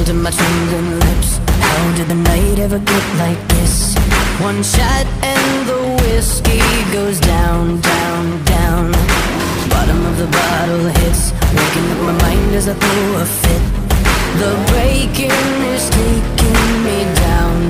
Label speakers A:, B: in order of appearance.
A: to my trembling lips. How did the night ever get like this? One shot and the whiskey goes down, down, down. Bottom of the bottle hits, waking up my mind as I throw a fit. The breaking is taking me down,